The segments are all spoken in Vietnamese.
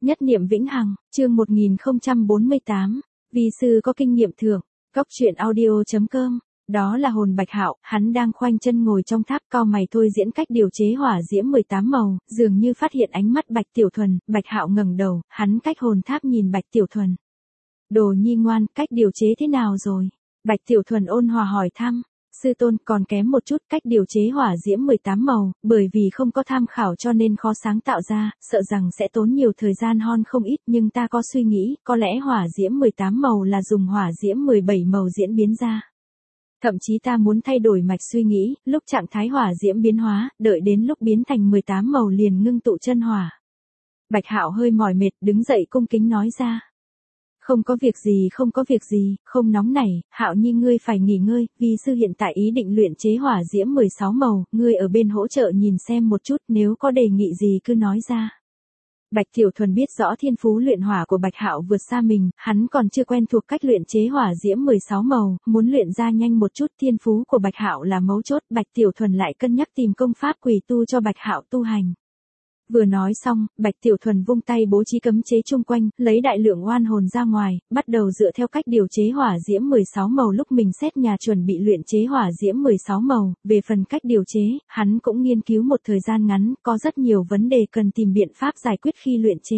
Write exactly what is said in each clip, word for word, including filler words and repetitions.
Nhất niệm vĩnh hằng, chương một nghìn không trăm bốn mươi tám, vi sư có kinh nghiệm thưởng, góc truyện audio chấm com. Đó là hồn Bạch Hạo, hắn đang khoanh chân ngồi trong tháp cau mày thôi diễn cách điều chế hỏa diễm mười tám màu, dường như phát hiện ánh mắt Bạch Tiểu Thuần, Bạch Hạo ngẩng đầu, hắn cách hồn tháp nhìn Bạch Tiểu Thuần. Đồ nhi ngoan, cách điều chế thế nào rồi? Bạch Tiểu Thuần ôn hòa hỏi thăm. Sư tôn, còn kém một chút, cách điều chế hỏa diễm mười tám màu, bởi vì không có tham khảo cho nên khó sáng tạo ra, sợ rằng sẽ tốn nhiều thời gian hon không ít, nhưng ta có suy nghĩ, có lẽ hỏa diễm mười tám màu là dùng hỏa diễm mười bảy màu diễn biến ra. Thậm chí ta muốn thay đổi mạch suy nghĩ, lúc trạng thái hỏa diễm biến hóa, đợi đến lúc biến thành mười tám màu liền ngưng tụ chân hỏa. Bạch Hạo hơi mỏi mệt, đứng dậy cung kính nói ra. Không có việc gì, không có việc gì, không nóng nảy, Hạo nhi ngươi phải nghỉ ngơi, vì sư hiện tại ý định luyện chế hỏa diễm mười sáu màu, ngươi ở bên hỗ trợ nhìn xem một chút, nếu có đề nghị gì cứ nói ra. Bạch Tiểu Thuần biết rõ thiên phú luyện hỏa của Bạch Hạo vượt xa mình, hắn còn chưa quen thuộc cách luyện chế hỏa diễm mười sáu màu, muốn luyện ra nhanh một chút, thiên phú của Bạch Hạo là mấu chốt, Bạch Tiểu Thuần lại cân nhắc tìm công pháp quỷ tu cho Bạch Hạo tu hành. Vừa nói xong, Bạch Tiểu Thuần vung tay bố trí cấm chế chung quanh, lấy đại lượng oan hồn ra ngoài, bắt đầu dựa theo cách điều chế hỏa diễm mười sáu màu lúc mình xét nhà chuẩn bị luyện chế hỏa diễm mười sáu màu, về phần cách điều chế, hắn cũng nghiên cứu một thời gian ngắn, có rất nhiều vấn đề cần tìm biện pháp giải quyết khi luyện chế.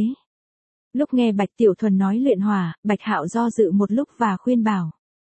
Lúc nghe Bạch Tiểu Thuần nói luyện hỏa, Bạch Hạo do dự một lúc và khuyên bảo.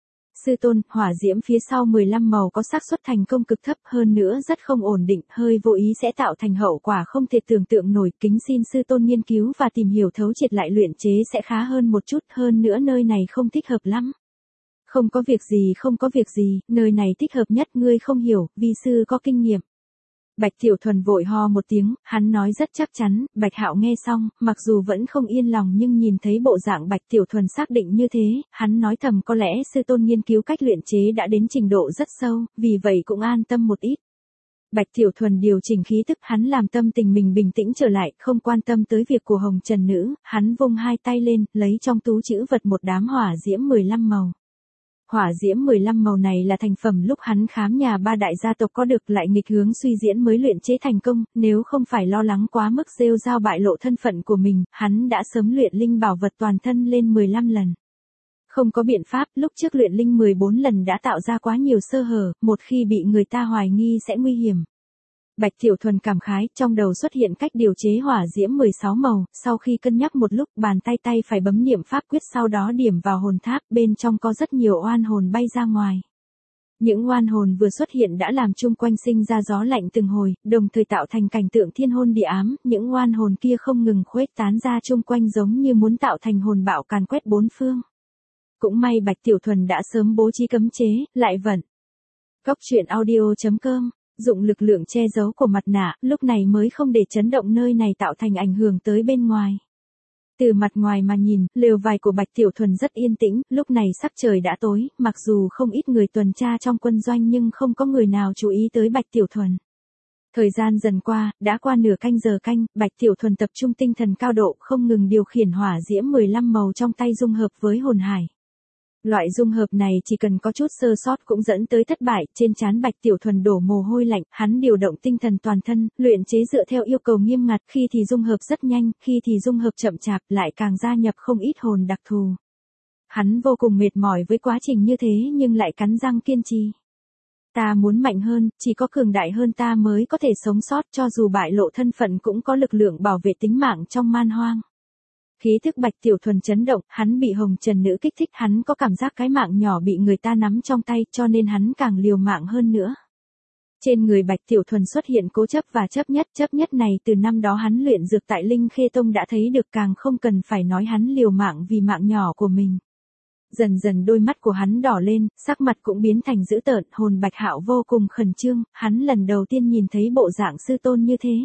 Sư tôn, hỏa diễm phía sau mười lăm màu có xác suất thành công cực thấp, hơn nữa rất không ổn định, hơi vô ý sẽ tạo thành hậu quả không thể tưởng tượng nổi, kính xin sư tôn nghiên cứu và tìm hiểu thấu triệt lại luyện chế sẽ khá hơn một chút, hơn nữa nơi này không thích hợp lắm. Không có việc gì, không có việc gì, nơi này thích hợp nhất, ngươi không hiểu, vi sư có kinh nghiệm. Bạch Tiểu Thuần vội ho một tiếng, hắn nói rất chắc chắn, Bạch Hạo nghe xong, mặc dù vẫn không yên lòng nhưng nhìn thấy bộ dạng Bạch Tiểu Thuần xác định như thế, hắn nói thầm có lẽ sư tôn nghiên cứu cách luyện chế đã đến trình độ rất sâu, vì vậy cũng an tâm một ít. Bạch Tiểu Thuần điều chỉnh khí tức, hắn làm tâm tình mình bình tĩnh trở lại, không quan tâm tới việc của Hồng Trần Nữ, hắn vung hai tay lên, lấy trong túi trữ vật một đám hỏa diễm mười lăm màu. Hỏa diễm mười lăm màu này là thành phẩm lúc hắn khám nhà ba đại gia tộc có được, lại nghịch hướng suy diễn mới luyện chế thành công, nếu không phải lo lắng quá mức rêu rao bại lộ thân phận của mình, hắn đã sớm luyện linh bảo vật toàn thân lên mười lăm lần. Không có biện pháp, lúc trước luyện linh mười bốn lần đã tạo ra quá nhiều sơ hở, một khi bị người ta hoài nghi sẽ nguy hiểm. Bạch Tiểu Thuần cảm khái, trong đầu xuất hiện cách điều chế hỏa diễm mười sáu màu, sau khi cân nhắc một lúc, bàn tay tay phải bấm niệm pháp quyết, sau đó điểm vào hồn tháp, bên trong có rất nhiều oan hồn bay ra ngoài. Những oan hồn vừa xuất hiện đã làm chung quanh sinh ra gió lạnh từng hồi, đồng thời tạo thành cảnh tượng thiên hôn địa ám, những oan hồn kia không ngừng khuếch tán ra chung quanh giống như muốn tạo thành hồn bạo càn quét bốn phương. Cũng may Bạch Tiểu Thuần đã sớm bố trí cấm chế, lại vận. Góc truyện audio chấm com. Dụng lực lượng che giấu của mặt nạ, lúc này mới không để chấn động nơi này tạo thành ảnh hưởng tới bên ngoài. Từ mặt ngoài mà nhìn, lều vải của Bạch Tiểu Thuần rất yên tĩnh, lúc này sắc trời đã tối, mặc dù không ít người tuần tra trong quân doanh nhưng không có người nào chú ý tới Bạch Tiểu Thuần. Thời gian dần qua, đã qua nửa canh giờ canh, Bạch Tiểu Thuần tập trung tinh thần cao độ, không ngừng điều khiển hỏa diễm mười lăm màu trong tay dung hợp với hồn hải. Loại dung hợp này chỉ cần có chút sơ sót cũng dẫn tới thất bại, trên trán Bạch Tiểu Thuần đổ mồ hôi lạnh, hắn điều động tinh thần toàn thân, luyện chế dựa theo yêu cầu nghiêm ngặt, khi thì dung hợp rất nhanh, khi thì dung hợp chậm chạp, lại càng gia nhập không ít hồn đặc thù. Hắn vô cùng mệt mỏi với quá trình như thế nhưng lại cắn răng kiên trì. Ta muốn mạnh hơn, chỉ có cường đại hơn ta mới có thể sống sót, cho dù bại lộ thân phận cũng có lực lượng bảo vệ tính mạng trong man hoang. Khí thức Bạch Tiểu Thuần chấn động, hắn bị Hồng Trần Nữ kích thích, hắn có cảm giác cái mạng nhỏ bị người ta nắm trong tay, cho nên hắn càng liều mạng hơn nữa. Trên người Bạch Tiểu Thuần xuất hiện cố chấp và chấp nhất, chấp nhất này từ năm đó hắn luyện dược tại Linh Khê Tông đã thấy được, càng không cần phải nói hắn liều mạng vì mạng nhỏ của mình. Dần dần đôi mắt của hắn đỏ lên, sắc mặt cũng biến thành dữ tợn, hồn Bạch Hạo vô cùng khẩn trương, hắn lần đầu tiên nhìn thấy bộ dạng sư tôn như thế.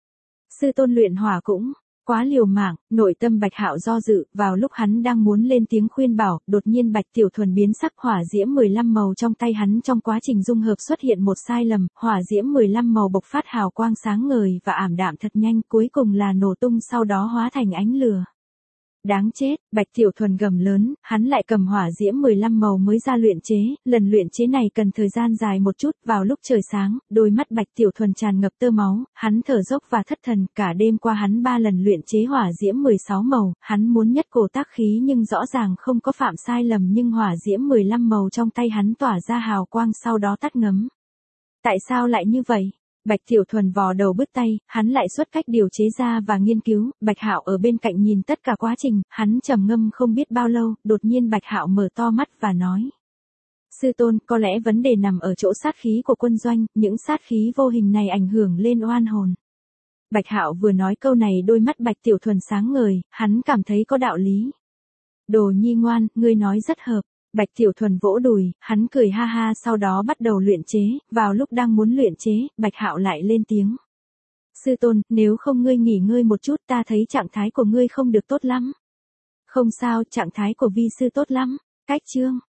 Sư tôn luyện hỏa cũng quá liều mạng, nội tâm Bạch Hạo do dự, vào lúc hắn đang muốn lên tiếng khuyên bảo, đột nhiên Bạch Tiểu Thuần biến sắc, hỏa diễm mười lăm màu trong tay hắn trong quá trình dung hợp xuất hiện một sai lầm, hỏa diễm mười lăm màu bộc phát hào quang sáng ngời và ảm đạm thật nhanh, cuối cùng là nổ tung sau đó hóa thành ánh lửa. Đáng chết, Bạch Tiểu Thuần gầm lớn, hắn lại cầm hỏa diễm mười lăm màu mới ra luyện chế, lần luyện chế này cần thời gian dài một chút, vào lúc trời sáng, đôi mắt Bạch Tiểu Thuần tràn ngập tơ máu, hắn thở dốc và thất thần, cả đêm qua hắn ba lần luyện chế hỏa diễm mười sáu màu, hắn muốn nhất cổ tác khí nhưng rõ ràng không có phạm sai lầm nhưng hỏa diễm mười lăm màu trong tay hắn tỏa ra hào quang sau đó tắt ngấm. Tại sao lại như vậy? Bạch Tiểu Thuần vò đầu bứt tay, hắn lại xuất cách điều chế ra và nghiên cứu, Bạch Hạo ở bên cạnh nhìn tất cả quá trình, hắn trầm ngâm không biết bao lâu, đột nhiên Bạch Hạo mở to mắt và nói. Sư tôn, có lẽ vấn đề nằm ở chỗ sát khí của quân doanh, những sát khí vô hình này ảnh hưởng lên oan hồn. Bạch Hạo vừa nói câu này đôi mắt Bạch Tiểu Thuần sáng ngời, hắn cảm thấy có đạo lý. Đồ nhi ngoan, ngươi nói rất hợp. Bạch Tiểu Thuần vỗ đùi, hắn cười ha ha sau đó bắt đầu luyện chế, vào lúc đang muốn luyện chế, Bạch Hạo lại lên tiếng. Sư tôn, nếu không ngươi nghỉ ngơi một chút ta thấy trạng thái của ngươi không được tốt lắm. Không sao, trạng thái của vi sư tốt lắm. Cách chương.